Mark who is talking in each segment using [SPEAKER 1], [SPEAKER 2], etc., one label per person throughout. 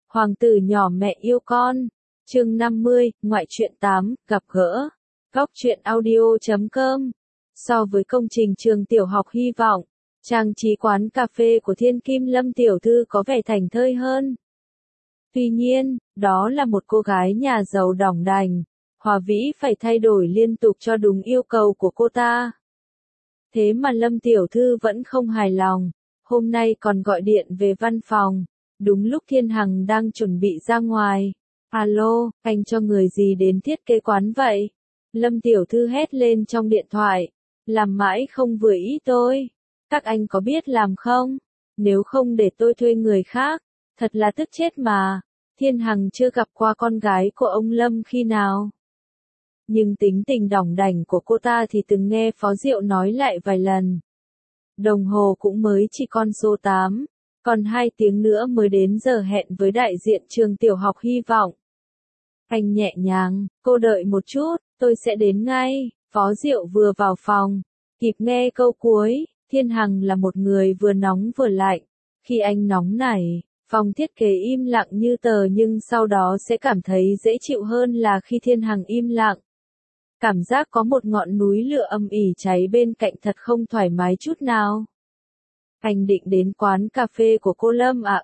[SPEAKER 1] Hoàng tử nhỏ mẹ yêu con. Chương 50, ngoại truyện 8, gặp gỡ. Góc truyện audio.com. So với công trình trường tiểu học hy vọng, trang trí quán cà phê của Thiên Kim Lâm tiểu thư có vẻ thảnh thơi hơn. Tuy nhiên, đó là một cô gái nhà giàu đỏng đành, Hòa Vĩ phải thay đổi liên tục cho đúng yêu cầu của cô ta. Thế mà Lâm tiểu thư vẫn không hài lòng, hôm nay còn gọi điện về văn phòng, đúng lúc Thiên Hằng đang chuẩn bị ra ngoài. Alo, anh cho người gì đến thiết kế quán vậy? Lâm tiểu thư hét lên trong điện thoại, làm mãi không vừa ý tôi. Các anh có biết làm không? Nếu không để tôi thuê người khác, thật là tức chết mà. Thiên Hằng chưa gặp qua con gái của ông Lâm khi nào. Nhưng tính tình đỏng đảnh của cô ta thì từng nghe Phó Diệu nói lại vài lần. Đồng hồ cũng mới chỉ con số 8, còn 2 tiếng nữa mới đến giờ hẹn với đại diện trường tiểu học hy vọng. Anh nhẹ nhàng, cô đợi một chút, tôi sẽ đến ngay. Phó Diệu vừa vào phòng, kịp nghe câu cuối. Thiên Hằng là một người vừa nóng vừa lạnh. Khi anh nóng nảy, phòng thiết kế im lặng như tờ, nhưng sau đó sẽ cảm thấy dễ chịu hơn là khi Thiên Hằng im lặng. Cảm giác có một ngọn núi lửa âm ỉ cháy bên cạnh thật không thoải mái chút nào. Anh định đến quán cà phê của cô Lâm à?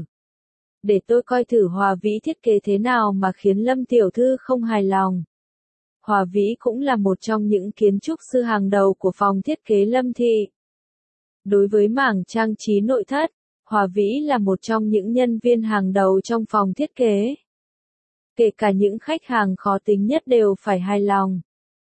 [SPEAKER 1] Để tôi coi thử Hòa Vĩ thiết kế thế nào mà khiến Lâm tiểu thư không hài lòng. Hòa Vĩ cũng là một trong những kiến trúc sư hàng đầu của phòng thiết kế Lâm thị. Đối với mảng trang trí nội thất, Hòa Vĩ là một trong những nhân viên hàng đầu trong phòng thiết kế. Kể cả những khách hàng khó tính nhất đều phải hài lòng.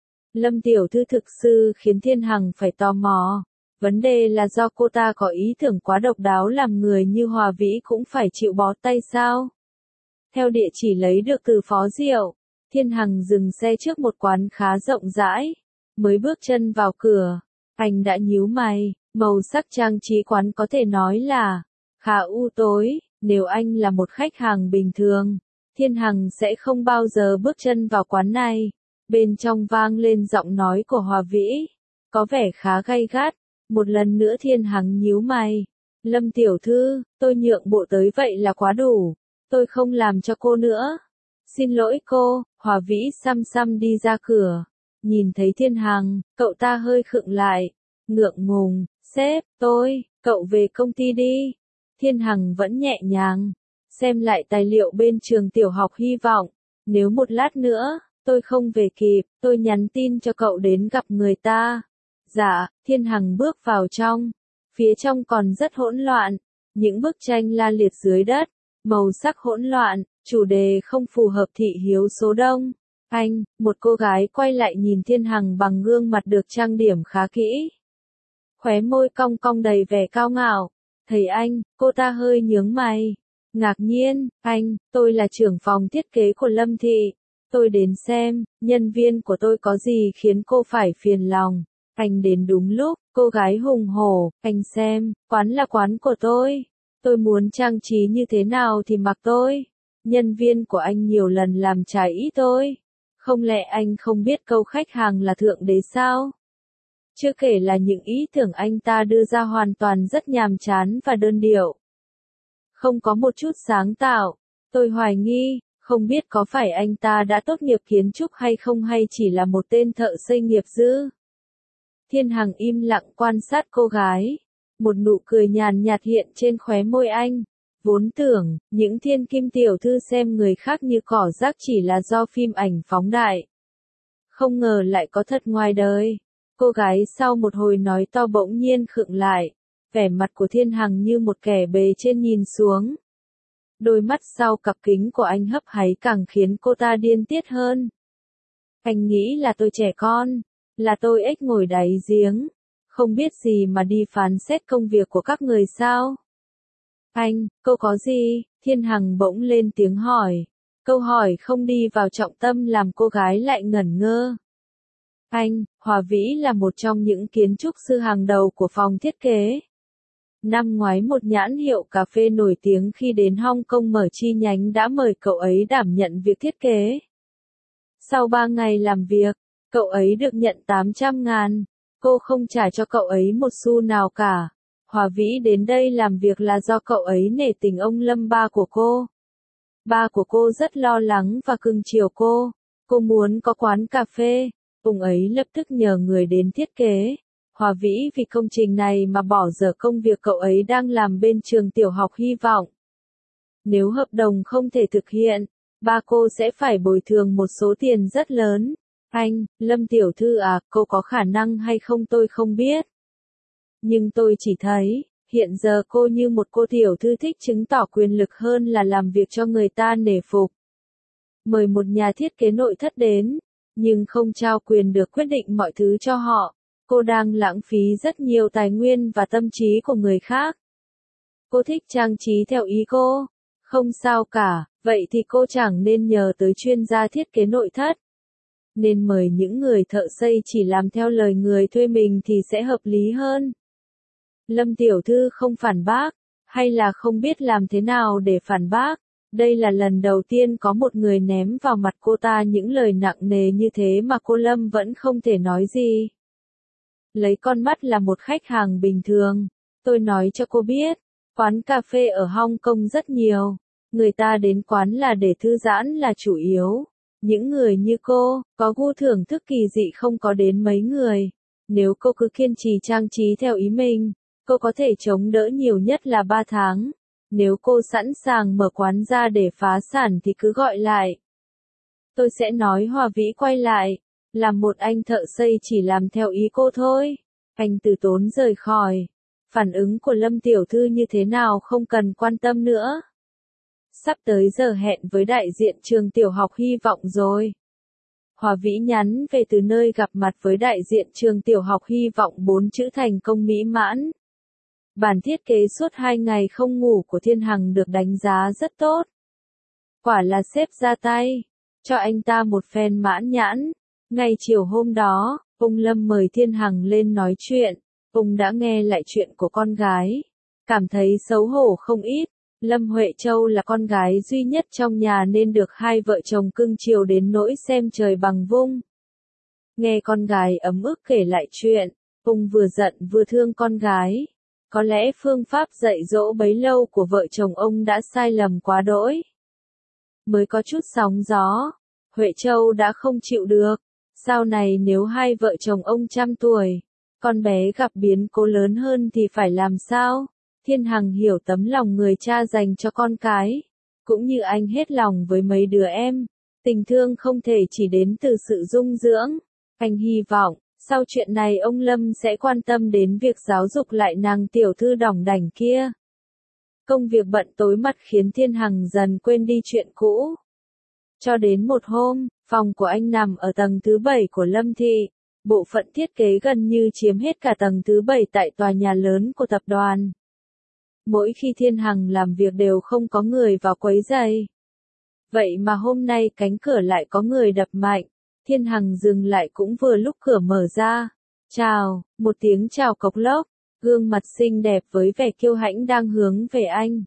[SPEAKER 1] Lâm tiểu thư thực sự khiến Thiên Hằng phải tò mò. Vấn đề là do cô ta có ý tưởng quá độc đáo, làm người như Hòa Vĩ cũng phải chịu bó tay sao? Theo địa chỉ lấy được từ Phó Diệu, Thiên Hằng dừng xe trước một quán khá rộng rãi. Mới bước chân vào cửa, anh đã nhíu mày. Màu sắc trang trí quán có thể nói là khá u tối. Nếu anh là một khách hàng bình thường, Thiên Hằng sẽ không bao giờ bước chân vào quán này. Bên trong vang lên giọng nói của Hòa Vĩ, có vẻ khá gay gắt. Một lần nữa Thiên Hằng nhíu mày. Lâm tiểu thư, tôi nhượng bộ tới vậy là quá đủ. Tôi không làm cho cô nữa. Xin lỗi cô. Hòa Vĩ xăm xăm đi ra cửa. Nhìn thấy Thiên Hằng, cậu ta hơi khựng lại. Ngượng ngùng, sếp, cậu về công ty đi. Thiên Hằng vẫn nhẹ nhàng. Xem lại tài liệu bên trường tiểu học hy vọng. Nếu một lát nữa, tôi không về kịp, tôi nhắn tin cho cậu đến gặp người ta. Dạ. Thiên Hằng bước vào trong. Phía trong còn rất hỗn loạn. Những bức tranh la liệt dưới đất. Màu sắc hỗn loạn, chủ đề không phù hợp thị hiếu số đông. Một cô gái quay lại nhìn Thiên Hằng bằng gương mặt được trang điểm khá kỹ. Khóe môi cong cong đầy vẻ cao ngạo. Thấy anh, cô ta hơi nhướng mày. Ngạc nhiên, tôi là trưởng phòng thiết kế của Lâm thị. Tôi đến xem, nhân viên của tôi có gì khiến cô phải phiền lòng. Anh đến đúng lúc. Cô gái hùng hổ, anh xem, quán là quán của tôi. Tôi muốn trang trí như thế nào thì mặc tôi. Nhân viên của anh nhiều lần làm trái ý tôi. Không lẽ anh không biết câu khách hàng là thượng đế sao? Chưa kể là những ý tưởng anh ta đưa ra hoàn toàn rất nhàm chán và đơn điệu. Không có một chút sáng tạo. Tôi hoài nghi, không biết có phải anh ta đã tốt nghiệp kiến trúc hay không, hay chỉ là một tên thợ xây nghiệp dư. Thiên Hằng im lặng quan sát cô gái. Một nụ cười nhàn nhạt hiện trên khóe môi anh. Vốn tưởng, những Thiên Kim tiểu thư xem người khác như cỏ rác chỉ là do phim ảnh phóng đại. Không ngờ lại có thật ngoài đời. Cô gái sau một hồi nói to bỗng nhiên khựng lại. Vẻ mặt của Thiên Hằng như một kẻ bề trên nhìn xuống. Đôi mắt sau cặp kính của anh hấp háy càng khiến cô ta điên tiết hơn. Anh nghĩ là tôi trẻ con. Là tôi ếch ngồi đáy giếng. Không biết gì mà đi phán xét công việc của các người sao? Cô có gì? Thiên Hằng bỗng lên tiếng hỏi. Câu hỏi không đi vào trọng tâm làm cô gái lại ngẩn ngơ. Hòa Vĩ là một trong những kiến trúc sư hàng đầu của phòng thiết kế. Năm ngoái một nhãn hiệu cà phê nổi tiếng khi đến Hong Kong mở chi nhánh đã mời cậu ấy đảm nhận việc thiết kế. Sau 3 ngày làm việc, cậu ấy được nhận 800.000. Cô không trả cho cậu ấy một xu nào cả. Hòa Vĩ đến đây làm việc là do cậu ấy nể tình ông Lâm ba của cô. Ba của cô rất lo lắng và cưng chiều cô. Cô muốn có quán cà phê. Ông ấy lập tức nhờ người đến thiết kế. Hòa Vĩ vì công trình này mà bỏ dở công việc cậu ấy đang làm bên trường tiểu học Hy vọng. Nếu hợp đồng không thể thực hiện, ba cô sẽ phải bồi thường một số tiền rất lớn. Anh, Lâm tiểu thư à, cô có khả năng hay không tôi không biết. Nhưng tôi chỉ thấy, hiện giờ cô như một cô tiểu thư thích chứng tỏ quyền lực hơn là làm việc cho người ta nể phục. Mời một nhà thiết kế nội thất đến, nhưng không trao quyền được quyết định mọi thứ cho họ. Cô đang lãng phí rất nhiều tài nguyên và tâm trí của người khác. Cô thích trang trí theo ý cô. Không sao cả, vậy thì cô chẳng nên nhờ tới chuyên gia thiết kế nội thất. Nên mời những người thợ xây chỉ làm theo lời người thuê mình thì sẽ hợp lý hơn. Lâm tiểu thư không phản bác, hay là không biết làm thế nào để phản bác. Đây là lần đầu tiên có một người ném vào mặt cô ta những lời nặng nề như thế mà cô Lâm vẫn không thể nói gì. Lấy con mắt là một khách hàng bình thường, tôi nói cho cô biết, quán cà phê ở Hong Kong rất nhiều. Người ta đến quán là để thư giãn là chủ yếu. Những người như cô, có gu thưởng thức kỳ dị không có đến mấy người. Nếu cô cứ kiên trì trang trí theo ý mình, cô có thể chống đỡ nhiều nhất là 3 tháng. Nếu cô sẵn sàng mở quán ra để phá sản thì cứ gọi lại. Tôi sẽ nói Hòa Vĩ quay lại. Làm một anh thợ xây chỉ làm theo ý cô thôi. Anh từ tốn rời khỏi. Phản ứng của Lâm tiểu thư như thế nào không cần quan tâm nữa. Sắp tới giờ hẹn với đại diện trường tiểu học Hy vọng rồi. Hòa Vĩ nhắn về từ nơi gặp mặt với đại diện trường tiểu học Hy vọng 4 chữ thành công mỹ mãn. Bản thiết kế suốt 2 ngày không ngủ của Thiên Hằng được đánh giá rất tốt. Quả là sếp ra tay, cho anh ta một phen mãn nhãn. Ngay chiều hôm đó, ông Lâm mời Thiên Hằng lên nói chuyện. Ông đã nghe lại chuyện của con gái. Cảm thấy xấu hổ không ít. Lâm Huệ Châu là con gái duy nhất trong nhà nên được hai vợ chồng cưng chiều đến nỗi xem trời bằng vung. Nghe con gái ấm ức kể lại chuyện, ông vừa giận vừa thương con gái. Có lẽ phương pháp dạy dỗ bấy lâu của vợ chồng ông đã sai lầm quá đỗi. Mới có chút sóng gió, Huệ Châu đã không chịu được. Sau này nếu hai vợ chồng ông trăm tuổi, con bé gặp biến cố lớn hơn thì phải làm sao? Thiên Hằng hiểu tấm lòng người cha dành cho con cái, cũng như anh hết lòng với mấy đứa em. Tình thương không thể chỉ đến từ sự dung dưỡng. Anh hy vọng, sau chuyện này ông Lâm sẽ quan tâm đến việc giáo dục lại nàng tiểu thư đỏng đảnh kia. Công việc bận tối mặt khiến Thiên Hằng dần quên đi chuyện cũ. Cho đến một hôm, phòng của anh nằm ở tầng thứ 7 của Lâm Thị. Bộ phận thiết kế gần như chiếm hết cả tầng thứ 7 tại tòa nhà lớn của tập đoàn. Mỗi khi Thiên Hằng làm việc đều không có người vào quấy rầy. Vậy mà hôm nay cánh cửa lại có người đập mạnh. Thiên Hằng dừng lại cũng vừa lúc cửa mở ra. Chào, một tiếng chào cộc lốc. Gương mặt xinh đẹp với vẻ kiêu hãnh đang hướng về anh.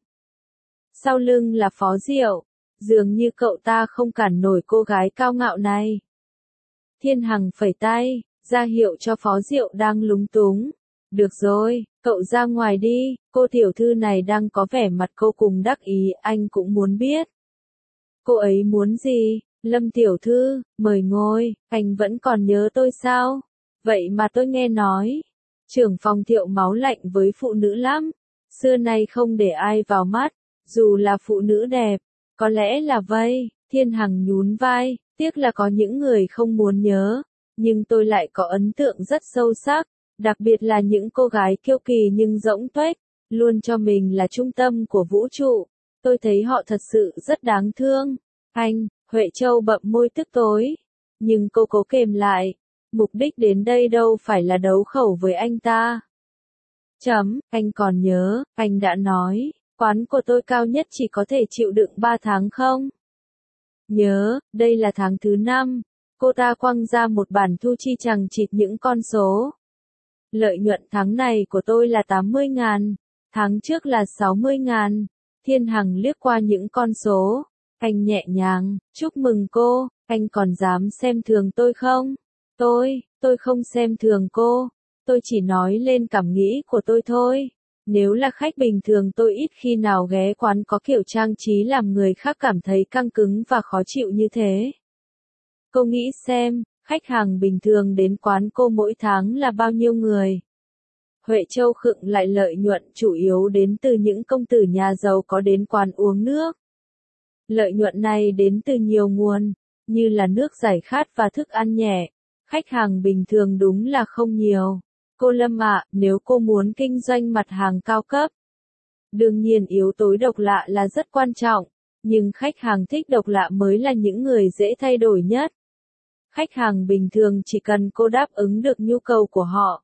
[SPEAKER 1] Sau lưng là Phó Diệu. Dường như cậu ta không cản nổi cô gái cao ngạo này. Thiên Hằng phẩy tay, ra hiệu cho Phó Diệu đang lúng túng. Được rồi, cậu ra ngoài đi, cô tiểu thư này đang có vẻ mặt cô cùng đắc ý, anh cũng muốn biết. Cô ấy muốn gì? Lâm tiểu thư, mời ngồi, anh vẫn còn nhớ tôi sao? Vậy mà tôi nghe nói, trưởng phòng Thiệu máu lạnh với phụ nữ lắm, xưa nay không để ai vào mắt, dù là phụ nữ đẹp, có lẽ là vậy. Thiên Hằng nhún vai, tiếc là có những người không muốn nhớ, nhưng tôi lại có ấn tượng rất sâu sắc, đặc biệt là những cô gái kiêu kỳ nhưng rỗng tuếch, luôn cho mình là trung tâm của vũ trụ. Tôi thấy họ thật sự rất đáng thương. Anh, Huệ Châu bậm môi tức tối, nhưng cô cố kềm lại, mục đích đến đây đâu phải là đấu khẩu với anh ta. Anh còn nhớ, anh đã nói, quán của tôi cao nhất chỉ có thể chịu đựng 3 tháng không? Nhớ, đây là tháng thứ 5, cô ta quăng ra một bản thu chi chằng chịt những con số. Lợi nhuận tháng này của tôi là 80.000, tháng trước là 60.000. Thiên Hằng liếc qua những con số, anh nhẹ nhàng, chúc mừng cô, anh còn dám xem thường tôi không? Tôi không xem thường cô, tôi chỉ nói lên cảm nghĩ của tôi thôi. Nếu là khách bình thường tôi ít khi nào ghé quán có kiểu trang trí làm người khác cảm thấy căng cứng và khó chịu như thế. Cô nghĩ xem, khách hàng bình thường đến quán cô mỗi tháng là bao nhiêu người? Huệ Châu khựng lại, lợi nhuận chủ yếu đến từ những công tử nhà giàu có đến quán uống nước. Lợi nhuận này đến từ nhiều nguồn, như là nước giải khát và thức ăn nhẹ. Khách hàng bình thường đúng là không nhiều. Cô Lâm ạ, nếu cô muốn kinh doanh mặt hàng cao cấp, đương nhiên yếu tố độc lạ là rất quan trọng, nhưng khách hàng thích độc lạ mới là những người dễ thay đổi nhất. Khách hàng bình thường chỉ cần cô đáp ứng được nhu cầu của họ,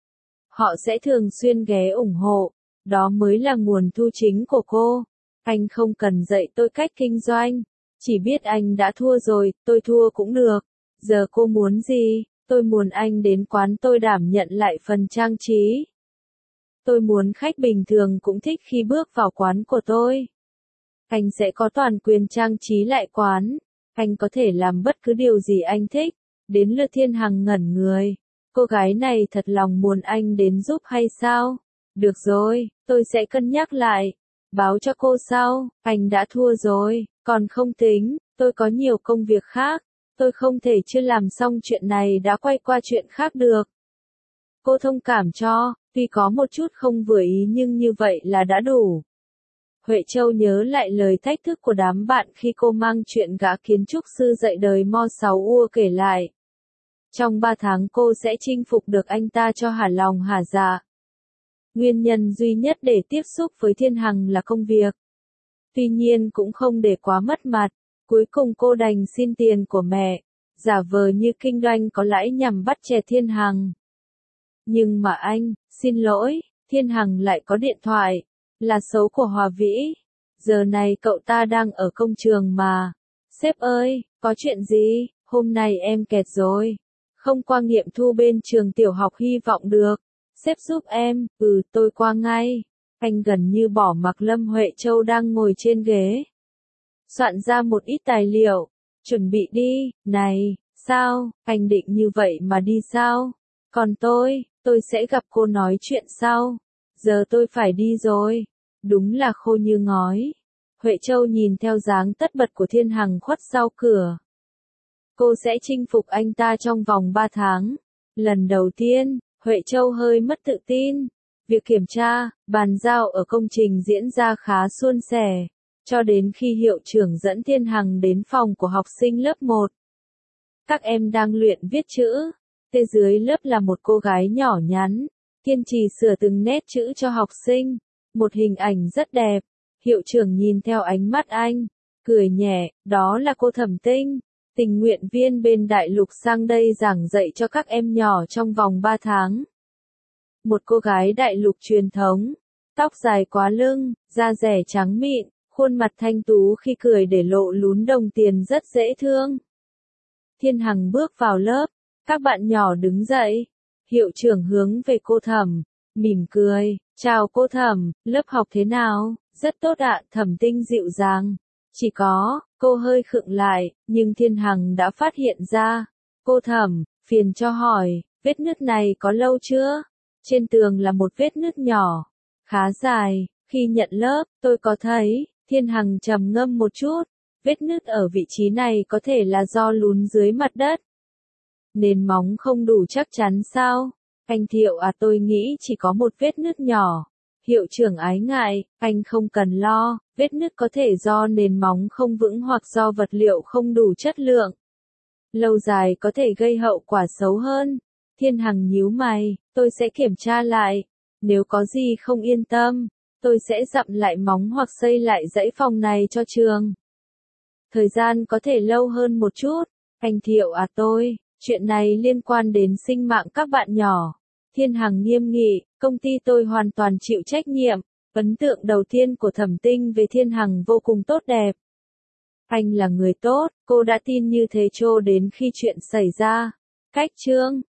[SPEAKER 1] họ sẽ thường xuyên ghé ủng hộ, đó mới là nguồn thu chính của cô. Anh không cần dạy tôi cách kinh doanh, chỉ biết anh đã thua rồi, tôi thua cũng được. Giờ cô muốn gì? Tôi muốn anh đến quán tôi đảm nhận lại phần trang trí. Tôi muốn khách bình thường cũng thích khi bước vào quán của tôi. Anh sẽ có toàn quyền trang trí lại quán. Anh có thể làm bất cứ điều gì anh thích. Đến lượt Thiên Hằng ngẩn người. Cô gái này thật lòng muốn anh đến giúp hay sao? Được rồi, tôi sẽ cân nhắc lại. Báo cho cô sau, anh đã thua rồi, còn không tính, tôi có nhiều công việc khác. Tôi không thể chưa làm xong chuyện này đã quay qua chuyện khác được. Cô thông cảm cho, tuy có một chút không vừa ý nhưng như vậy là đã đủ. Huệ Châu nhớ lại lời thách thức của đám bạn khi cô mang chuyện gã kiến trúc sư dạy đời Mo 6 ua kể lại. Trong 3 tháng cô sẽ chinh phục được anh ta cho hả lòng hả dạ. Nguyên nhân duy nhất để tiếp xúc với Thiên Hằng là công việc. Tuy nhiên cũng không để quá mất mặt. Cuối cùng cô đành xin tiền của mẹ, giả vờ như kinh doanh có lãi nhằm bắt chẹt Thiên Hằng. Nhưng mà anh, xin lỗi, Thiên Hằng lại có điện thoại, là số của Hòa Vĩ. Giờ này cậu ta đang ở công trường mà. Sếp ơi, có chuyện gì? Hôm nay em kẹt rồi. Không qua nghiệm thu bên trường tiểu học hy vọng được. Sếp giúp em, tôi qua ngay. Anh gần như bỏ mặc Lâm Huệ Châu đang ngồi trên ghế. Soạn ra một ít tài liệu, chuẩn bị đi. Này, sao, anh định như vậy mà đi sao? Còn tôi sẽ gặp cô nói chuyện sau. Giờ tôi phải đi rồi. Đúng là khô như ngói. Huệ Châu nhìn theo dáng tất bật của Thiên Hằng khuất sau cửa. Cô sẽ chinh phục anh ta trong vòng 3 tháng. Lần đầu tiên, Huệ Châu hơi mất tự tin. Việc kiểm tra, bàn giao ở công trình diễn ra khá suôn sẻ. Cho đến khi hiệu trưởng dẫn Thiên Hằng đến phòng của học sinh lớp 1. Các em đang luyện viết chữ. Phía dưới lớp là một cô gái nhỏ nhắn, kiên trì sửa từng nét chữ cho học sinh. Một hình ảnh rất đẹp. Hiệu trưởng nhìn theo ánh mắt anh, cười nhẹ, đó là cô Thẩm Tinh, tình nguyện viên bên Đại Lục sang đây giảng dạy cho các em nhỏ trong vòng 3 tháng. Một cô gái Đại Lục truyền thống, tóc dài quá lưng, da dẻ trắng mịn, khuôn mặt thanh tú khi cười để lộ lún đồng tiền rất dễ thương. Thiên Hằng bước vào lớp, các bạn nhỏ đứng dậy. Hiệu trưởng hướng về cô Thẩm, mỉm cười, chào cô Thẩm, lớp học thế nào? Rất tốt ạ, Thẩm Tinh dịu dàng. Chỉ có, cô hơi khựng lại, nhưng Thiên Hằng đã phát hiện ra. Cô Thẩm, phiền cho hỏi, vết nứt này có lâu chưa? Trên tường là một vết nứt nhỏ, khá dài. Khi nhận lớp, tôi có thấy. Thiên Hằng trầm ngâm một chút. Vết nứt ở vị trí này có thể là do lún dưới mặt đất. Nền móng không đủ chắc chắn sao? Anh Thiệu à, tôi nghĩ chỉ có một vết nứt nhỏ. Hiệu trưởng ái ngại, anh không cần lo, vết nứt có thể do nền móng không vững hoặc do vật liệu không đủ chất lượng. Lâu dài có thể gây hậu quả xấu hơn. Thiên Hằng nhíu mày, tôi sẽ kiểm tra lại. Nếu có gì không yên tâm, tôi sẽ dặm lại móng hoặc xây lại dãy phòng này cho trường. Thời gian có thể lâu hơn một chút. Anh Thiệu à, chuyện này liên quan đến sinh mạng các bạn nhỏ. Thiên Hằng nghiêm nghị, công ty tôi hoàn toàn chịu trách nhiệm. Ấn tượng đầu tiên của Thẩm Tinh về Thiên Hằng vô cùng tốt đẹp. Anh là người tốt, cô đã tin như thế cho đến khi chuyện xảy ra. Cách chương